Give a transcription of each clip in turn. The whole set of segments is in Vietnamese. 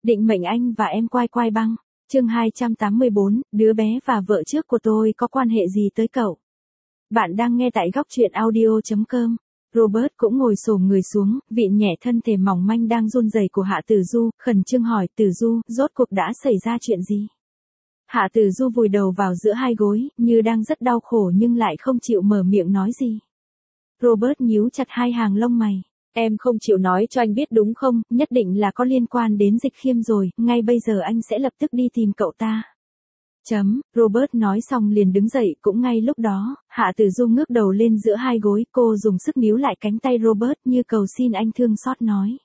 Định mệnh anh và em quai quai băng. Chương 284, đứa bé và vợ trước của tôi có quan hệ gì tới cậu? Bạn đang nghe tại góc truyện audio.com. Robert cũng ngồi xổm người xuống, vịn nhẹ thân thể mỏng manh đang run rẩy của Hạ Tử Du, khẩn trương hỏi, Tử Du, rốt cuộc đã xảy ra chuyện gì? Hạ Tử Du vùi đầu vào giữa hai gối, như đang rất đau khổ nhưng lại không chịu mở miệng nói gì. Robert nhíu chặt hai hàng lông mày. Em không chịu nói cho anh biết đúng không, nhất định là có liên quan đến Dịch Khiêm rồi, ngay bây giờ anh sẽ lập tức đi tìm cậu ta. Robert nói xong liền đứng dậy, cũng ngay lúc đó, Hạ Tử Du ngước đầu lên giữa hai gối, cô dùng sức níu lại cánh tay Robert như cầu xin anh thương xót nói.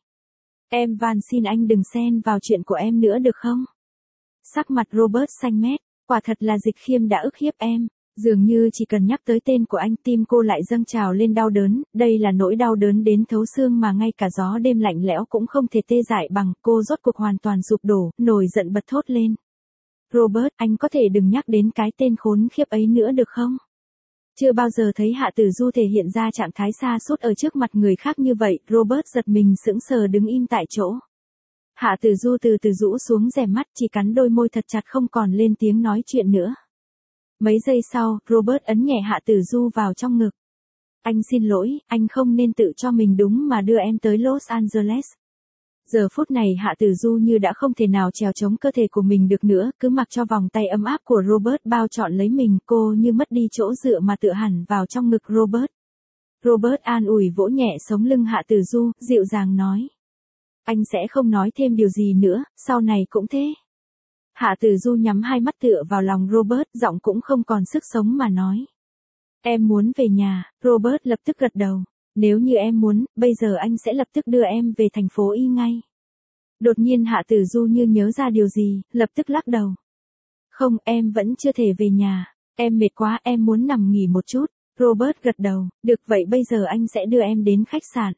Em van xin anh đừng xen vào chuyện của em nữa được không? Sắc mặt Robert xanh mét, quả thật là Dịch Khiêm đã ức hiếp em. Dường như chỉ cần nhắc tới tên của anh tim cô lại dâng trào lên đau đớn, đây là nỗi đau đớn đến thấu xương mà ngay cả gió đêm lạnh lẽo cũng không thể tê dại bằng, cô rốt cuộc hoàn toàn sụp đổ, nổi giận bật thốt lên. Robert, anh có thể đừng nhắc đến cái tên khốn khiếp ấy nữa được không? Chưa bao giờ thấy Hạ Tử Du thể hiện ra trạng thái sa sút ở trước mặt người khác như vậy, Robert giật mình sững sờ đứng im tại chỗ. Hạ Tử Du từ từ rũ xuống rèm mắt, chỉ cắn đôi môi thật chặt không còn lên tiếng nói chuyện nữa. Mấy giây sau, Robert ấn nhẹ Hạ Tử Du vào trong ngực. Anh xin lỗi, anh không nên tự cho mình đúng mà đưa em tới Los Angeles. Giờ phút này Hạ Tử Du như đã không thể nào trèo chống cơ thể của mình được nữa, cứ mặc cho vòng tay ấm áp của Robert bao trọn lấy mình, cô như mất đi chỗ dựa mà tựa hẳn vào trong ngực Robert. Robert an ủi vỗ nhẹ sống lưng Hạ Tử Du, dịu dàng nói. Anh sẽ không nói thêm điều gì nữa, sau này cũng thế. Hạ Tử Du nhắm hai mắt tựa vào lòng Robert, giọng cũng không còn sức sống mà nói. Em muốn về nhà, Robert lập tức gật đầu. Nếu như em muốn, bây giờ anh sẽ lập tức đưa em về thành phố Y ngay. Đột nhiên Hạ Tử Du như nhớ ra điều gì, lập tức lắc đầu. Không, em vẫn chưa thể về nhà, em mệt quá, em muốn nằm nghỉ một chút. Robert gật đầu, được vậy bây giờ anh sẽ đưa em đến khách sạn.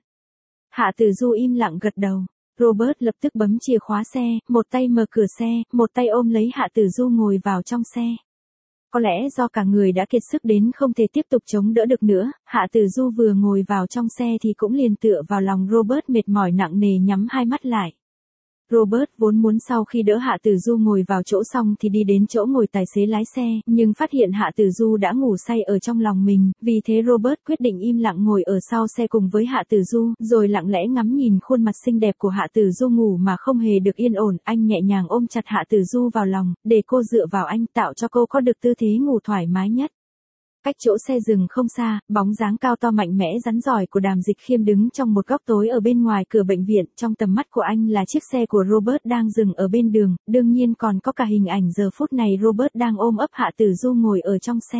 Hạ Tử Du im lặng gật đầu. Robert lập tức bấm chìa khóa xe, một tay mở cửa xe, một tay ôm lấy Hạ Tử Du ngồi vào trong xe. Có lẽ do cả người đã kiệt sức đến không thể tiếp tục chống đỡ được nữa, Hạ Tử Du vừa ngồi vào trong xe thì cũng liền tựa vào lòng Robert mệt mỏi nặng nề nhắm hai mắt lại. Robert vốn muốn sau khi đỡ Hạ Tử Du ngồi vào chỗ xong thì đi đến chỗ ngồi tài xế lái xe, nhưng phát hiện Hạ Tử Du đã ngủ say ở trong lòng mình, vì thế Robert quyết định im lặng ngồi ở sau xe cùng với Hạ Tử Du, rồi lặng lẽ ngắm nhìn khuôn mặt xinh đẹp của Hạ Tử Du ngủ mà không hề được yên ổn, anh nhẹ nhàng ôm chặt Hạ Tử Du vào lòng, để cô dựa vào anh tạo cho cô có được tư thế ngủ thoải mái nhất. Cách chỗ xe dừng không xa, bóng dáng cao to mạnh mẽ rắn giỏi của Đàm Dịch Khiêm đứng trong một góc tối ở bên ngoài cửa bệnh viện, trong tầm mắt của anh là chiếc xe của Robert đang dừng ở bên đường, đương nhiên còn có cả hình ảnh giờ phút này Robert đang ôm ấp Hạ Tử Du ngồi ở trong xe.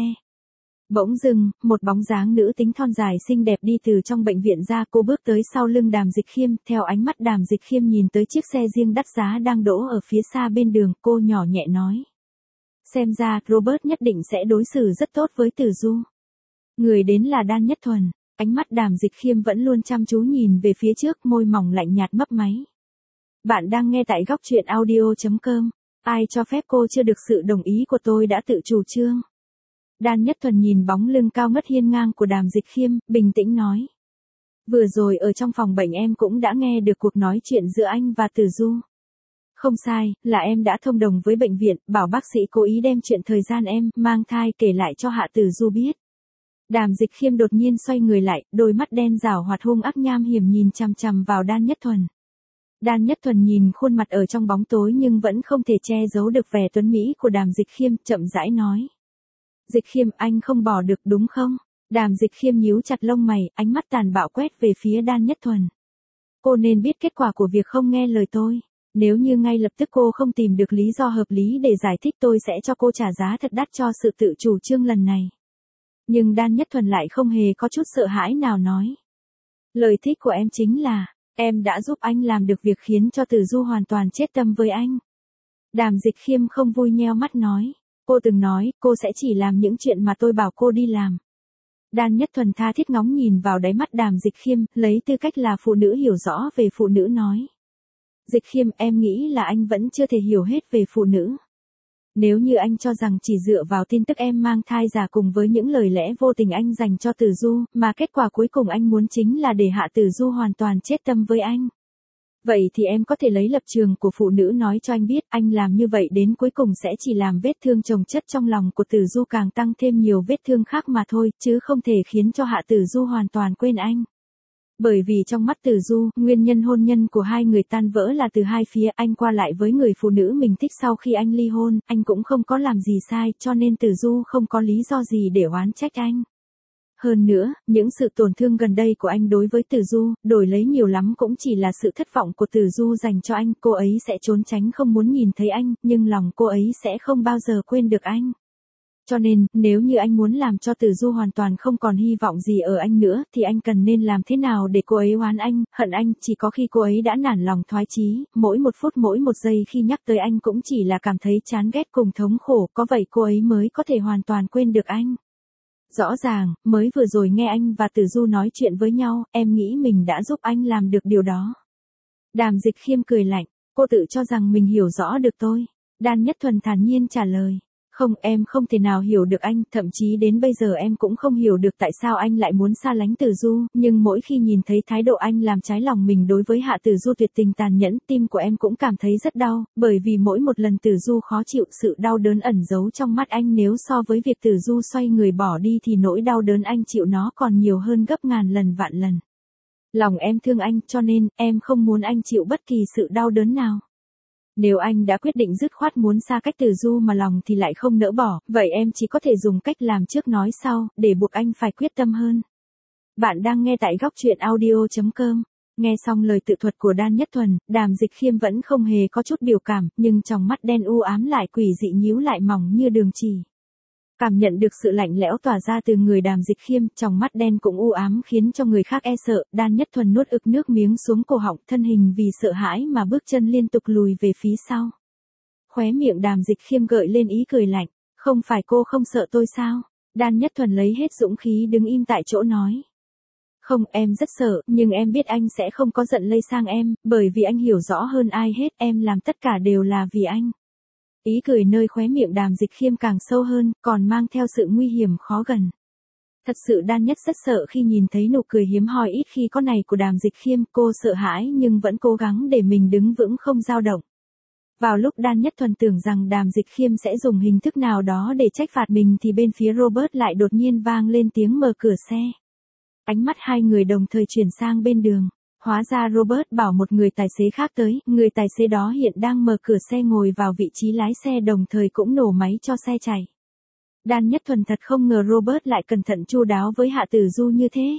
Bỗng dưng, một bóng dáng nữ tính thon dài xinh đẹp đi từ trong bệnh viện ra, cô bước tới sau lưng Đàm Dịch Khiêm, theo ánh mắt Đàm Dịch Khiêm nhìn tới chiếc xe riêng đắt giá đang đỗ ở phía xa bên đường, cô nhỏ nhẹ nói. Xem ra, Robert nhất định sẽ đối xử rất tốt với Tử Du. Người đến là Đan Nhất Thuần, ánh mắt Đàm Dịch Khiêm vẫn luôn chăm chú nhìn về phía trước, môi mỏng lạnh nhạt mấp máy. Bạn đang nghe tại góc truyện audio.com, ai cho phép cô chưa được sự đồng ý của tôi đã tự chủ trương. Đan Nhất Thuần nhìn bóng lưng cao ngất hiên ngang của Đàm Dịch Khiêm, bình tĩnh nói. Vừa rồi ở trong phòng bệnh em cũng đã nghe được cuộc nói chuyện giữa anh và Tử Du. Không sai, là em đã thông đồng với bệnh viện, bảo bác sĩ cố ý đem chuyện thời gian em mang thai kể lại cho Hạ Tử Du biết. Đàm Dịch Khiêm đột nhiên xoay người lại, đôi mắt đen rảo hoạt hung ác nham hiểm nhìn chằm chằm vào Đan Nhất Thuần. Đan Nhất Thuần nhìn khuôn mặt ở trong bóng tối nhưng vẫn không thể che giấu được vẻ tuấn mỹ của Đàm Dịch Khiêm, chậm rãi nói. Dịch Khiêm, anh không bỏ được đúng không? Đàm Dịch Khiêm nhíu chặt lông mày, ánh mắt tàn bạo quét về phía Đan Nhất Thuần. Cô nên biết kết quả của việc không nghe lời tôi. Nếu như ngay lập tức cô không tìm được lý do hợp lý để giải thích, tôi sẽ cho cô trả giá thật đắt cho sự tự chủ trương lần này. Nhưng Đan Nhất Thuần lại không hề có chút sợ hãi nào nói. Lời thích của em chính là, em đã giúp anh làm được việc khiến cho Tử Du hoàn toàn chết tâm với anh. Đàm Dịch Khiêm không vui nheo mắt nói. Cô từng nói, cô sẽ chỉ làm những chuyện mà tôi bảo cô đi làm. Đan Nhất Thuần tha thiết ngóng nhìn vào đáy mắt Đàm Dịch Khiêm, lấy tư cách là phụ nữ hiểu rõ về phụ nữ nói. Dịch Khiêm, em nghĩ là anh vẫn chưa thể hiểu hết về phụ nữ. Nếu như anh cho rằng chỉ dựa vào tin tức em mang thai giả cùng với những lời lẽ vô tình anh dành cho Tử Du, mà kết quả cuối cùng anh muốn chính là để Hạ Tử Du hoàn toàn chết tâm với anh. Vậy thì em có thể lấy lập trường của phụ nữ nói cho anh biết, anh làm như vậy đến cuối cùng sẽ chỉ làm vết thương chồng chất trong lòng của Tử Du càng tăng thêm nhiều vết thương khác mà thôi, chứ không thể khiến cho Hạ Tử Du hoàn toàn quên anh. Bởi vì trong mắt Tử Du, nguyên nhân hôn nhân của hai người tan vỡ là từ hai phía, anh qua lại với người phụ nữ mình thích sau khi anh ly hôn, anh cũng không có làm gì sai, cho nên Tử Du không có lý do gì để oán trách anh. Hơn nữa, những sự tổn thương gần đây của anh đối với Tử Du, đổi lấy nhiều lắm cũng chỉ là sự thất vọng của Tử Du dành cho anh, cô ấy sẽ trốn tránh không muốn nhìn thấy anh, nhưng lòng cô ấy sẽ không bao giờ quên được anh. Cho nên, nếu như anh muốn làm cho Tử Du hoàn toàn không còn hy vọng gì ở anh nữa, thì anh cần nên làm thế nào để cô ấy oán anh, hận anh, chỉ có khi cô ấy đã nản lòng thoái chí, mỗi một phút mỗi một giây khi nhắc tới anh cũng chỉ là cảm thấy chán ghét cùng thống khổ, có vậy cô ấy mới có thể hoàn toàn quên được anh. Rõ ràng, mới vừa rồi nghe anh và Tử Du nói chuyện với nhau, em nghĩ mình đã giúp anh làm được điều đó. Đàm Dịch Khiêm cười lạnh, cô tự cho rằng mình hiểu rõ được tôi. Đan Nhất Thuần thản nhiên trả lời. Không, em không thể nào hiểu được anh, thậm chí đến bây giờ em cũng không hiểu được tại sao anh lại muốn xa lánh Tử Du, nhưng mỗi khi nhìn thấy thái độ anh làm trái lòng mình đối với Hạ Tử Du tuyệt tình tàn nhẫn, tim của em cũng cảm thấy rất đau, bởi vì mỗi một lần Tử Du khó chịu, sự đau đớn ẩn giấu trong mắt anh nếu so với việc Tử Du xoay người bỏ đi thì nỗi đau đớn anh chịu nó còn nhiều hơn gấp ngàn lần vạn lần. Lòng em thương anh, cho nên, em không muốn anh chịu bất kỳ sự đau đớn nào. Nếu anh đã quyết định dứt khoát muốn xa cách Tử Du mà lòng thì lại không nỡ bỏ, vậy em chỉ có thể dùng cách làm trước nói sau, để buộc anh phải quyết tâm hơn. Bạn đang nghe tại góc truyện audio.com. Nghe xong lời tự thuật của Đan Nhất Thuần, Đàm Dịch Khiêm vẫn không hề có chút biểu cảm, nhưng trong mắt đen u ám lại quỷ dị nhíu lại mỏng như đường chỉ. Cảm nhận được sự lạnh lẽo tỏa ra từ người Đàm Dịch Khiêm, trong mắt đen cũng u ám khiến cho người khác e sợ, Đan Nhất Thuần nuốt ực nước miếng xuống cổ họng, thân hình vì sợ hãi mà bước chân liên tục lùi về phía sau. Khóe miệng Đàm Dịch Khiêm gợi lên ý cười lạnh, không phải cô không sợ tôi sao? Đan Nhất Thuần lấy hết dũng khí đứng im tại chỗ nói. Không, em rất sợ, nhưng em biết anh sẽ không có giận lây sang em, bởi vì anh hiểu rõ hơn ai hết, em làm tất cả đều là vì anh. Ý cười nơi khóe miệng Đàm Dịch Khiêm càng sâu hơn, còn mang theo sự nguy hiểm khó gần. Thật sự Đan Nhất rất sợ khi nhìn thấy nụ cười hiếm hoi ít khi có này của Đàm Dịch Khiêm, cô sợ hãi nhưng vẫn cố gắng để mình đứng vững không dao động. Vào lúc Đan Nhất Thuần tưởng rằng Đàm Dịch Khiêm sẽ dùng hình thức nào đó để trách phạt mình thì bên phía Robert lại đột nhiên vang lên tiếng mở cửa xe. Ánh mắt hai người đồng thời chuyển sang bên đường. Hóa ra Robert bảo một người tài xế khác tới, người tài xế đó hiện đang mở cửa xe ngồi vào vị trí lái xe đồng thời cũng nổ máy cho xe chạy. Đan Nhất Thuần thật không ngờ Robert lại cẩn thận chu đáo với Hạ Tử Du như thế.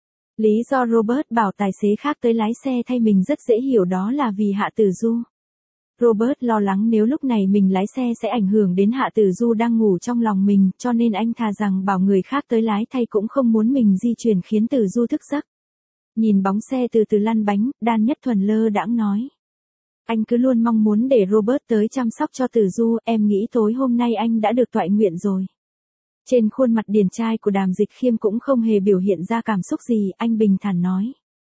Lý do Robert bảo tài xế khác tới lái xe thay mình rất dễ hiểu, đó là vì Hạ Tử Du. Robert lo lắng nếu lúc này mình lái xe sẽ ảnh hưởng đến Hạ Tử Du đang ngủ trong lòng mình, cho nên anh thà rằng bảo người khác tới lái thay cũng không muốn mình di chuyển khiến Tử Du thức giấc. Nhìn bóng xe từ từ lăn bánh, Đan Nhất Thuần lơ đãng nói. Anh cứ luôn mong muốn để Robert tới chăm sóc cho Tử Du, em nghĩ tối hôm nay anh đã được toại nguyện rồi. Trên khuôn mặt điển trai của Đàm Dịch Khiêm cũng không hề biểu hiện ra cảm xúc gì, anh bình thản nói.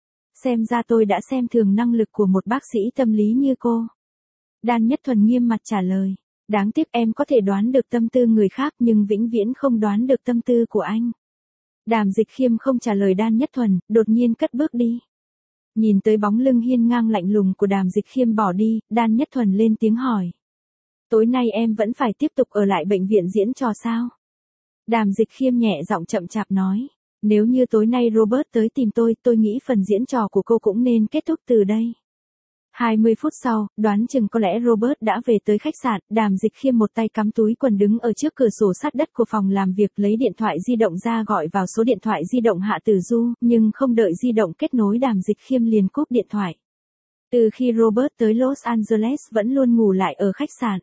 Xem ra tôi đã xem thường năng lực của một bác sĩ tâm lý như cô. Đan Nhất Thuần nghiêm mặt trả lời. Đáng tiếc em có thể đoán được tâm tư người khác nhưng vĩnh viễn không đoán được tâm tư của anh. Đàm Dịch Khiêm không trả lời Đan Nhất Thuần, đột nhiên cất bước đi. Nhìn tới bóng lưng hiên ngang lạnh lùng của Đàm Dịch Khiêm bỏ đi, Đan Nhất Thuần lên tiếng hỏi. Tối nay em vẫn phải tiếp tục ở lại bệnh viện diễn trò sao? Đàm Dịch Khiêm nhẹ giọng chậm chạp nói. Nếu như tối nay Robert tới tìm tôi nghĩ phần diễn trò của cô cũng nên kết thúc từ đây. 20 phút sau, đoán chừng có lẽ Robert đã về tới khách sạn, Đàm Dịch Khiêm một tay cắm túi quần đứng ở trước cửa sổ sát đất của phòng làm việc lấy điện thoại di động ra gọi vào số điện thoại di động Hạ Tử Du, nhưng không đợi di động kết nối Đàm Dịch Khiêm liền cúp điện thoại. Từ khi Robert tới Los Angeles vẫn luôn ngủ lại ở khách sạn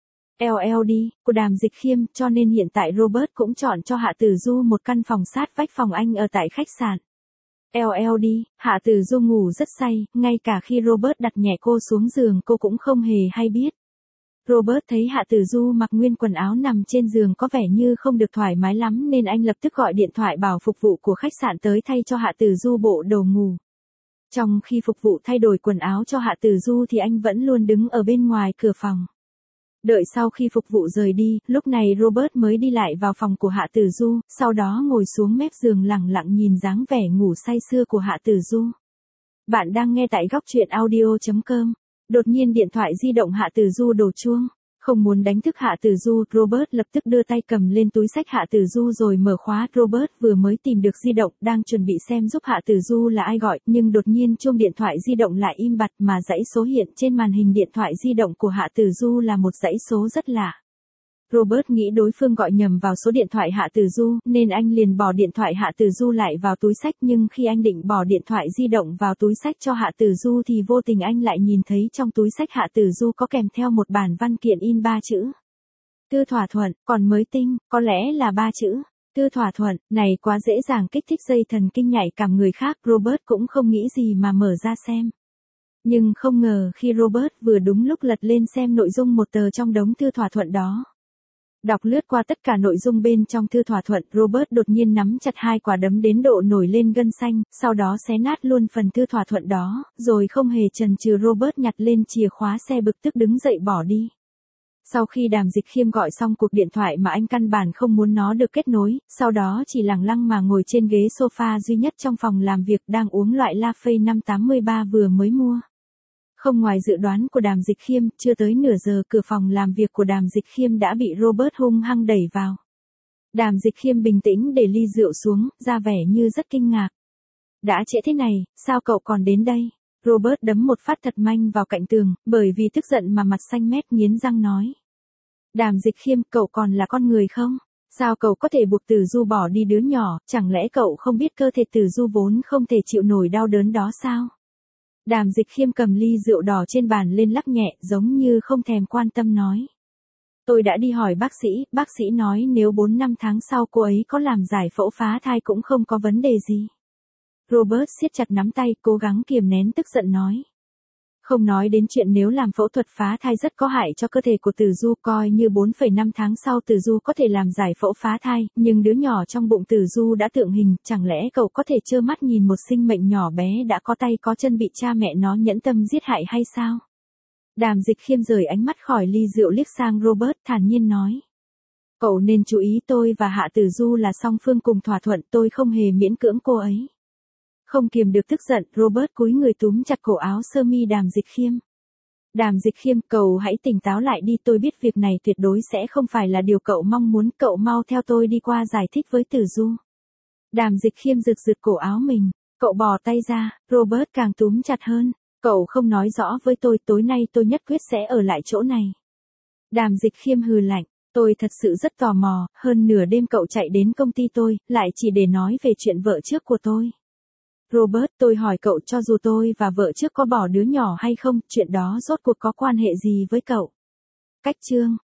LLD của Đàm Dịch Khiêm, cho nên hiện tại Robert cũng chọn cho Hạ Tử Du một căn phòng sát vách phòng anh ở tại khách sạn LLD. Hạ Tử Du ngủ rất say, ngay cả khi Robert đặt nhẹ cô xuống giường cô cũng không hề hay biết. Robert thấy Hạ Tử Du mặc nguyên quần áo nằm trên giường có vẻ như không được thoải mái lắm nên anh lập tức gọi điện thoại bảo phục vụ của khách sạn tới thay cho Hạ Tử Du bộ đồ ngủ. Trong khi phục vụ thay đổi quần áo cho Hạ Tử Du thì anh vẫn luôn đứng ở bên ngoài cửa phòng. Đợi sau khi phục vụ rời đi, lúc này Robert mới đi lại vào phòng của Hạ Tử Du, sau đó ngồi xuống mép giường lẳng lặng nhìn dáng vẻ ngủ say sưa của Hạ Tử Du. Bạn đang nghe tại góc truyện audio.com. Đột nhiên điện thoại di động Hạ Tử Du đổ chuông. Không muốn đánh thức Hạ Tử Du, Robert lập tức đưa tay cầm lên túi xách Hạ Tử Du rồi mở khóa. Robert vừa mới tìm được di động, đang chuẩn bị xem giúp Hạ Tử Du là ai gọi, nhưng đột nhiên chuông điện thoại di động lại im bặt mà dãy số hiện trên màn hình điện thoại di động của Hạ Tử Du là một dãy số rất lạ. Robert nghĩ đối phương gọi nhầm vào số điện thoại Hạ Tử Du, nên anh liền bỏ điện thoại Hạ Tử Du lại vào túi xách, nhưng khi anh định bỏ điện thoại di động vào túi xách cho Hạ Tử Du thì vô tình anh lại nhìn thấy trong túi xách Hạ Tử Du có kèm theo một bản văn kiện in 3 chữ. Thư thỏa thuận, còn mới tinh, có lẽ là 3 chữ. Thư thỏa thuận, này quá dễ dàng kích thích dây thần kinh nhạy cảm người khác, Robert cũng không nghĩ gì mà mở ra xem. Nhưng không ngờ khi Robert vừa đúng lúc lật lên xem nội dung một tờ trong đống thư thỏa thuận đó. Đọc lướt qua tất cả nội dung bên trong thư thỏa thuận, Robert đột nhiên nắm chặt hai quả đấm đến độ nổi lên gân xanh, sau đó xé nát luôn phần thư thỏa thuận đó, rồi không hề chần chừ Robert nhặt lên chìa khóa xe bực tức đứng dậy bỏ đi. Sau khi Đàm Dịch Khiêm gọi xong cuộc điện thoại mà anh căn bản không muốn nó được kết nối, sau đó chỉ lẳng lăng mà ngồi trên ghế sofa duy nhất trong phòng làm việc đang uống loại Laffy 583 vừa mới mua. Không ngoài dự đoán của Đàm Dịch Khiêm, chưa tới nửa giờ cửa phòng làm việc của Đàm Dịch Khiêm đã bị Robert hung hăng đẩy vào. Đàm Dịch Khiêm bình tĩnh để ly rượu xuống, ra vẻ như rất kinh ngạc. Đã trễ thế này, sao cậu còn đến đây? Robert đấm một phát thật mạnh vào cạnh tường, bởi vì tức giận mà mặt xanh mét nghiến răng nói. Đàm Dịch Khiêm, cậu còn là con người không? Sao cậu có thể buộc Tử Du bỏ đi đứa nhỏ, chẳng lẽ cậu không biết cơ thể Tử Du vốn không thể chịu nổi đau đớn đó sao? Đàm Dịch Khiêm cầm ly rượu đỏ trên bàn lên lắc nhẹ, giống như không thèm quan tâm nói. Tôi đã đi hỏi bác sĩ nói nếu 4-5 tháng sau cô ấy có làm giải phẫu phá thai cũng không có vấn đề gì. Robert siết chặt nắm tay, cố gắng kiềm nén tức giận nói. Không nói đến chuyện nếu làm phẫu thuật phá thai rất có hại cho cơ thể của Tử Du, coi như 4,5 tháng sau Tử Du có thể làm giải phẫu phá thai, nhưng đứa nhỏ trong bụng Tử Du đã tượng hình, chẳng lẽ cậu có thể trơ mắt nhìn một sinh mệnh nhỏ bé đã có tay có chân bị cha mẹ nó nhẫn tâm giết hại hay sao? Đàm Dịch Khiêm rời ánh mắt khỏi ly rượu liếc sang Robert, thản nhiên nói. Cậu nên chú ý, tôi và Hạ Tử Du là song phương cùng thỏa thuận, tôi không hề miễn cưỡng cô ấy. Không kiềm được tức giận, Robert cúi người túm chặt cổ áo sơ mi Đàm Dịch Khiêm. Đàm Dịch Khiêm, cậu hãy tỉnh táo lại đi, tôi biết việc này tuyệt đối sẽ không phải là điều cậu mong muốn, cậu mau theo tôi đi qua giải thích với Tử Du. Đàm Dịch Khiêm rực rực cổ áo mình, cậu bỏ tay ra, Robert càng túm chặt hơn, cậu không nói rõ với tôi, tối nay tôi nhất quyết sẽ ở lại chỗ này. Đàm Dịch Khiêm hừ lạnh, tôi thật sự rất tò mò, hơn nửa đêm cậu chạy đến công ty tôi, lại chỉ để nói về chuyện vợ trước của tôi. Robert, tôi hỏi cậu, cho dù tôi và vợ trước có bỏ đứa nhỏ hay không, chuyện đó rốt cuộc có quan hệ gì với cậu? Cách chương